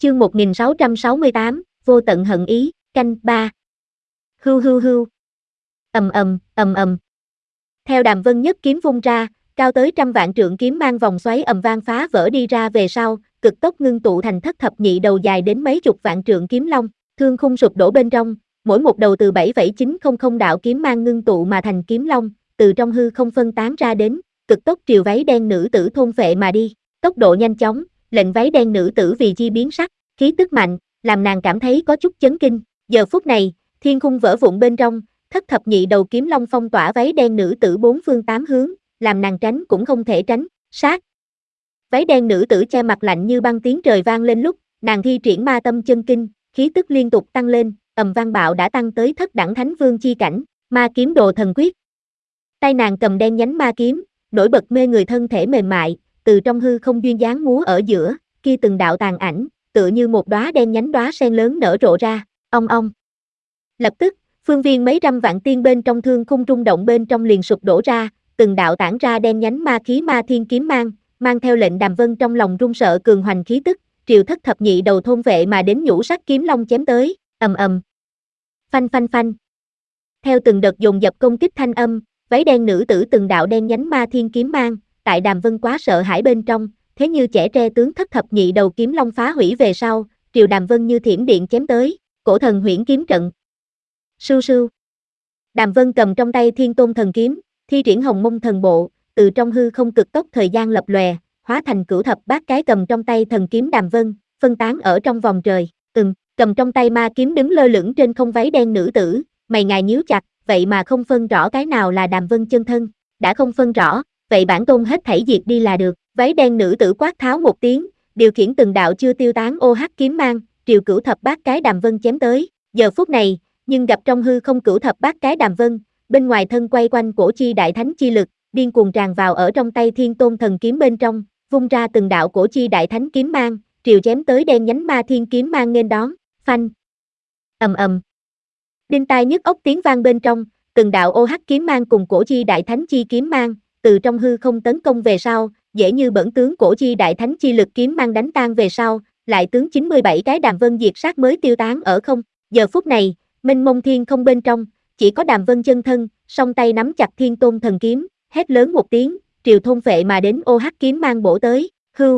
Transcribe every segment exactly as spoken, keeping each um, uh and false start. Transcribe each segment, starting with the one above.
Chương một nghìn sáu trăm sáu mươi tám, vô tận hận ý, canh ba. Hưu hưu hưu. Ầm ầm, ầm ầm. Theo Đàm Vân nhất kiếm vung ra, cao tới trăm vạn trượng kiếm mang vòng xoáy ầm vang phá vỡ đi ra về sau, cực tốc ngưng tụ thành thất thập nhị đầu dài đến mấy chục vạn trượng kiếm long, thương khung sụp đổ bên trong, mỗi một đầu từ bảy phẩy chín không không đạo kiếm mang ngưng tụ mà thành kiếm long, từ trong hư không phân tán ra đến, cực tốc triều váy đen nữ tử thôn phệ mà đi, tốc độ nhanh chóng, lệnh váy đen nữ tử vì chi biến sắc, khí tức mạnh, làm nàng cảm thấy có chút chấn kinh. Giờ phút này, thiên khung vỡ vụn bên trong, thất thập nhị đầu kiếm long phong tỏa váy đen nữ tử bốn phương tám hướng, làm nàng tránh cũng không thể tránh. Sát. Váy đen nữ tử che mặt lạnh như băng, tiếng trời vang lên lúc, nàng thi triển ma tâm chân kinh, khí tức liên tục tăng lên, ầm vang bạo đã tăng tới thất đẳng thánh vương chi cảnh, ma kiếm đồ thần quyết. Tay nàng cầm đen nhánh ma kiếm, nổi bật mê người, thân thể mềm mại, từ trong hư không duyên dáng múa ở giữa, kia từng đạo tàn ảnh, tựa như một đóa đen nhánh đóa sen lớn nở rộ ra, ong ong. Lập tức, phương viên mấy trăm vạn tiên bên trong thương khung rung động bên trong liền sụp đổ ra, từng đạo tản ra đen nhánh ma khí ma thiên kiếm mang, mang theo lệnh Đàm Vân trong lòng run sợ cường hoành khí tức, triều thất thập nhị đầu thôn vệ mà đến nhũ sắc kiếm long chém tới, ầm ầm. Phanh phanh phanh. Theo từng đợt dồn dập công kích thanh âm, váy đen nữ tử từng đạo đen nhánh ma thiên kiếm mang, tại Đàm Vân quá sợ hãi bên trong, thế như chẻ tre tướng thất thập nhị đầu kiếm long phá hủy về sau, triều Đàm Vân như thiểm điện chém tới, cổ thần huyễn kiếm trận. Sưu sưu. Đàm Vân cầm trong tay Thiên Tôn thần kiếm, thi triển Hồng Mông thần bộ, từ trong hư không cực tốc thời gian lập lòe, hóa thành cửu thập bát cái cầm trong tay thần kiếm Đàm Vân, phân tán ở trong vòng trời. Ừm, cầm trong tay ma kiếm đứng lơ lửng trên không váy đen nữ tử, mày ngài nhíu chặt, vậy mà không phân rõ cái nào là Đàm Vân chân thân, đã không phân rõ, vậy bản tôn hết thảy diệt đi là được. Váy đen nữ tử quát tháo một tiếng, điều khiển từng đạo chưa tiêu tán ô hắc kiếm mang, triều cửu thập bát cái Đàm Vân chém tới. Giờ phút này, nhưng gặp trong hư không cửu thập bát cái Đàm Vân, bên ngoài thân quay quanh cổ chi đại thánh chi lực, điên cuồng tràn vào ở trong tay Thiên Tôn thần kiếm bên trong, vung ra từng đạo cổ chi đại thánh kiếm mang, triều chém tới đen nhánh ma thiên kiếm mang nghênh đón. Phanh. Ầm ầm. Đinh tai nhức óc tiếng vang bên trong, từng đạo ô hắc kiếm mang cùng cổ chi đại thánh chi kiếm mang, từ trong hư không tấn công về sau, dễ như bỡn tướng cổ chi đại thánh chi lực kiếm mang đánh tan về sau, lại tướng chín mươi bảy cái Đàm Vân diệt sát mới tiêu tán ở không. Giờ phút này, mênh mông thiên không bên trong, chỉ có Đàm Vân chân thân, song tay nắm chặt Thiên Tôn thần kiếm, hét lớn một tiếng, triều thôn phệ mà đến ô hắc kiếm mang bổ tới. Hưu.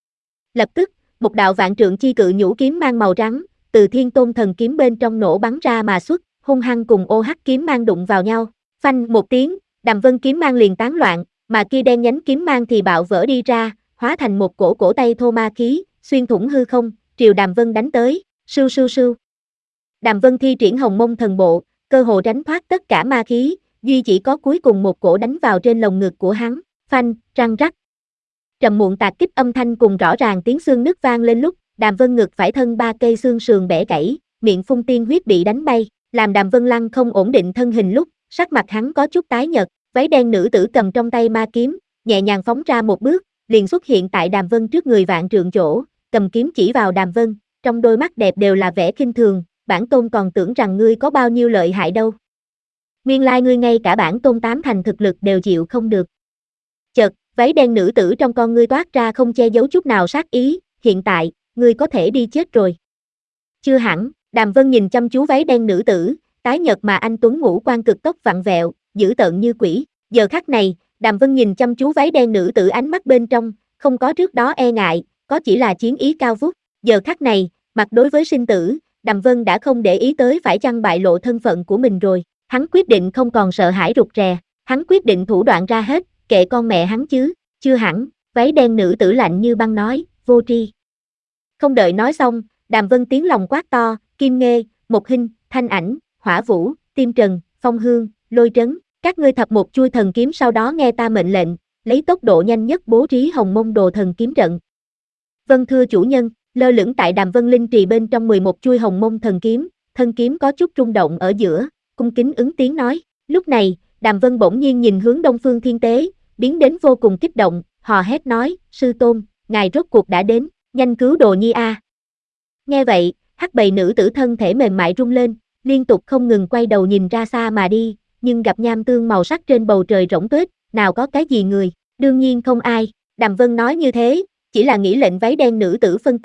Lập tức, một đạo vạn trượng chi cự nhũ kiếm mang màu trắng, từ Thiên Tôn thần kiếm bên trong nổ bắn ra mà xuất, hung hăng cùng ô hắc kiếm mang đụng vào nhau. Phanh một tiếng, Đàm Vân kiếm mang liền tán loạn, mà kia đen nhánh kiếm mang thì bạo vỡ đi ra, hóa thành một cổ cổ tay thô ma khí, xuyên thủng hư không, triều Đàm Vân đánh tới. Sưu sưu sưu. Đàm Vân thi triển Hồng Mông thần bộ, cơ hồ tránh thoát tất cả ma khí, duy chỉ có cuối cùng một cổ đánh vào trên lồng ngực của hắn. Phanh, răng rắc. Trầm muộn tạc kích âm thanh cùng rõ ràng tiếng xương nứt vang lên lúc, Đàm Vân ngực phải thân ba cây xương sườn bẻ gãy, miệng phun tiên huyết bị đánh bay, làm Đàm Vân lăn không ổn định thân hình lúc, sắc mặt hắn có chút tái nhợt, váy đen nữ tử cầm trong tay ma kiếm, nhẹ nhàng phóng ra một bước, liền xuất hiện tại Đàm Vân trước người vạn trượng chỗ, cầm kiếm chỉ vào Đàm Vân, trong đôi mắt đẹp đều là vẻ khinh thường, bản tôn còn tưởng rằng ngươi có bao nhiêu lợi hại đâu. Nguyên lai ngươi ngay cả bản tôn tám thành thực lực đều chịu không được. Chợt, váy đen nữ tử trong con ngươi toát ra không che giấu chút nào sát ý, hiện tại, ngươi có thể đi chết rồi. Chưa hẳn, Đàm Vân nhìn chăm chú váy đen nữ tử, tái nhợt mà anh tuấn ngũ quan cực tốc vặn vẹo, dữ tợn như quỷ. Giờ khắc này, Đàm Vân nhìn chăm chú váy đen nữ tử, ánh mắt bên trong, không có trước đó e ngại, có chỉ là chiến ý cao vút. Giờ khắc này, mặt đối với sinh tử, Đàm Vân đã không để ý tới phải chăng bại lộ thân phận của mình rồi. Hắn quyết định không còn sợ hãi rụt rè, hắn quyết định thủ đoạn ra hết, kệ con mẹ hắn chứ. Chưa hẳn, váy đen nữ tử lạnh như băng nói, vô tri. Không đợi nói xong, Đàm Vân tiếng lòng quát to, Kim Nghê, Một Hinh, Thanh Ảnh, Hỏa Vũ, Tim Trần, Phong Hương, Lôi Trấn, các ngươi thập một chui thần kiếm, sau đó nghe ta mệnh lệnh, lấy tốc độ nhanh nhất bố trí Hồng Mông đồ thần kiếm trận. Vâng thưa chủ nhân. Lơ lửng tại Đàm Vân linh trì bên trong mười một chuôi Hồng Mông thần kiếm, thân kiếm có chút rung động ở giữa, cung kính ứng tiếng nói. Lúc này, Đàm Vân bỗng nhiên nhìn hướng Đông Phương Thiên Tế, biến đến vô cùng kích động, hò hét nói, sư tôn, ngài rốt cuộc đã đến, nhanh cứu đồ nhi a. Nghe vậy, hắc bầy nữ tử thân thể mềm mại rung lên, liên tục không ngừng quay đầu nhìn ra xa mà đi, nhưng gặp nham tương màu sắc trên bầu trời rỗng tuếch, nào có cái gì người, đương nhiên không ai. Đàm Vân nói như thế, chỉ là nghĩ lệnh váy đen nữ tử phân tâm,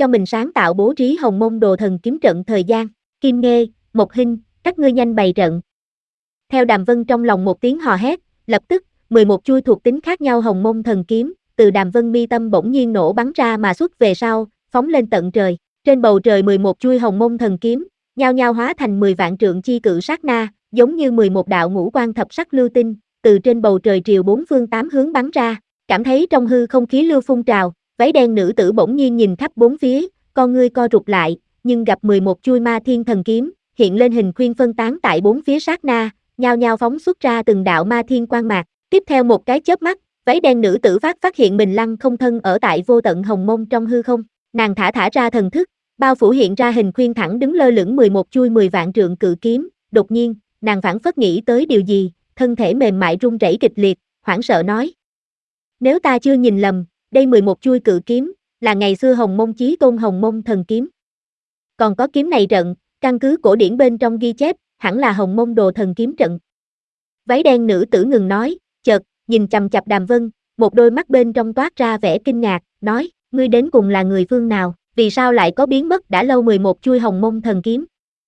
cho mình sáng tạo bố trí Hồng Mông Đồ Thần Kiếm trận thời gian. Kim Nghê, Mộc Hinh, các ngươi nhanh bày trận. Theo Đàm Vân trong lòng một tiếng hò hét, lập tức, mười một chuôi thuộc tính khác nhau Hồng Mông Thần Kiếm, từ Đàm Vân mi tâm bỗng nhiên nổ bắn ra mà xuất về sau, phóng lên tận trời. Trên bầu trời mười một chuôi Hồng Mông Thần Kiếm, nhao nhao hóa thành mười vạn trượng chi cự sát na, giống như mười một đạo ngũ quan thập sắc lưu tinh, từ trên bầu trời triều bốn phương tám hướng bắn ra. Cảm thấy trong hư không khí lưu phun trào, váy đen nữ tử bỗng nhiên nhìn khắp bốn phía, con ngươi co rụt lại, nhưng gặp mười một chuôi Ma Thiên Thần Kiếm, hiện lên hình khuyên phân tán tại bốn phía sát na, nhao nhao phóng xuất ra từng đạo Ma Thiên quang mạc. Tiếp theo một cái chớp mắt, váy đen nữ tử phát phát hiện mình lăng không thân ở tại vô tận hồng mông trong hư không, nàng thả thả ra thần thức, bao phủ hiện ra hình khuyên thẳng đứng lơ lửng mười một chuôi mười vạn trượng cự kiếm, đột nhiên, nàng phảng phất nghĩ tới điều gì, thân thể mềm mại run rẩy kịch liệt, hoảng sợ nói: Nếu ta chưa nhìn lầm, đây mười một chuôi cự kiếm, là ngày xưa Hồng Mông Chí Tôn Hồng Mông Thần Kiếm. Còn có kiếm này trận, căn cứ cổ điển bên trong ghi chép, hẳn là Hồng Mông Đồ Thần Kiếm trận. Váy đen nữ tử ngừng nói, chợt, nhìn chằm chằm Đàm Vân, một đôi mắt bên trong toát ra vẻ kinh ngạc, nói: Ngươi đến cùng là người phương nào, vì sao lại có biến mất đã lâu mười một chuôi Hồng Mông Thần Kiếm?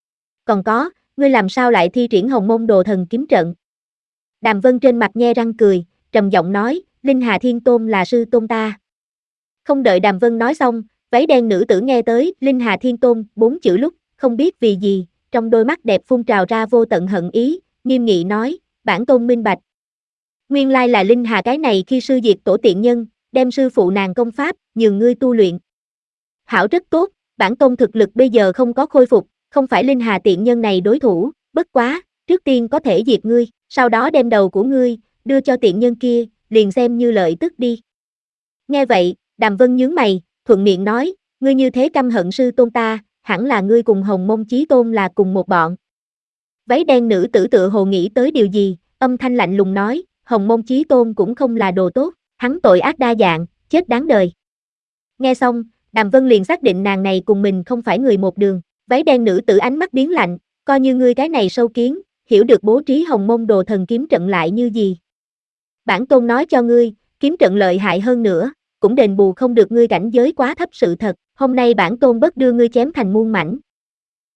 Còn có, ngươi làm sao lại thi triển Hồng Mông Đồ Thần Kiếm trận? Đàm Vân trên mặt nhe răng cười, trầm giọng nói: Linh Hà Thiên Tôn là sư tôn ta. Không đợi Đàm Vân nói xong, váy đen nữ tử nghe tới Linh Hà Thiên Tôn bốn chữ lúc, không biết vì gì, trong đôi mắt đẹp phun trào ra vô tận hận ý, nghiêm nghị nói: Bản tôn minh bạch. Nguyên lai là Linh Hà cái này khi sư diệt tổ tiện nhân, đem sư phụ nàng công pháp, nhường ngươi tu luyện. Hảo rất tốt, bản tôn thực lực bây giờ không có khôi phục, không phải Linh Hà tiện nhân này đối thủ, bất quá, trước tiên có thể diệt ngươi, sau đó đem đầu của ngươi, đưa cho tiện nhân kia, liền xem như lợi tức đi. Nghe vậy, Đàm Vân nhướng mày, thuận miệng nói: Ngươi như thế căm hận sư tôn ta, hẳn là ngươi cùng Hồng Mông Chí Tôn là cùng một bọn. Váy đen nữ tử tựa hồ nghĩ tới điều gì, âm thanh lạnh lùng nói: Hồng Mông Chí Tôn cũng không là đồ tốt, hắn tội ác đa dạng, chết đáng đời. Nghe xong, Đàm Vân liền xác định nàng này cùng mình không phải người một đường. Váy đen nữ tử ánh mắt biến lạnh, coi như ngươi cái này sâu kiến, hiểu được bố trí Hồng Mông Đồ Thần Kiếm trận lại như gì. Bản tôn nói cho ngươi, kiếm trận lợi hại hơn nữa, cũng đền bù không được ngươi cảnh giới quá thấp sự thật, hôm nay bản tôn bất đưa ngươi chém thành muôn mảnh,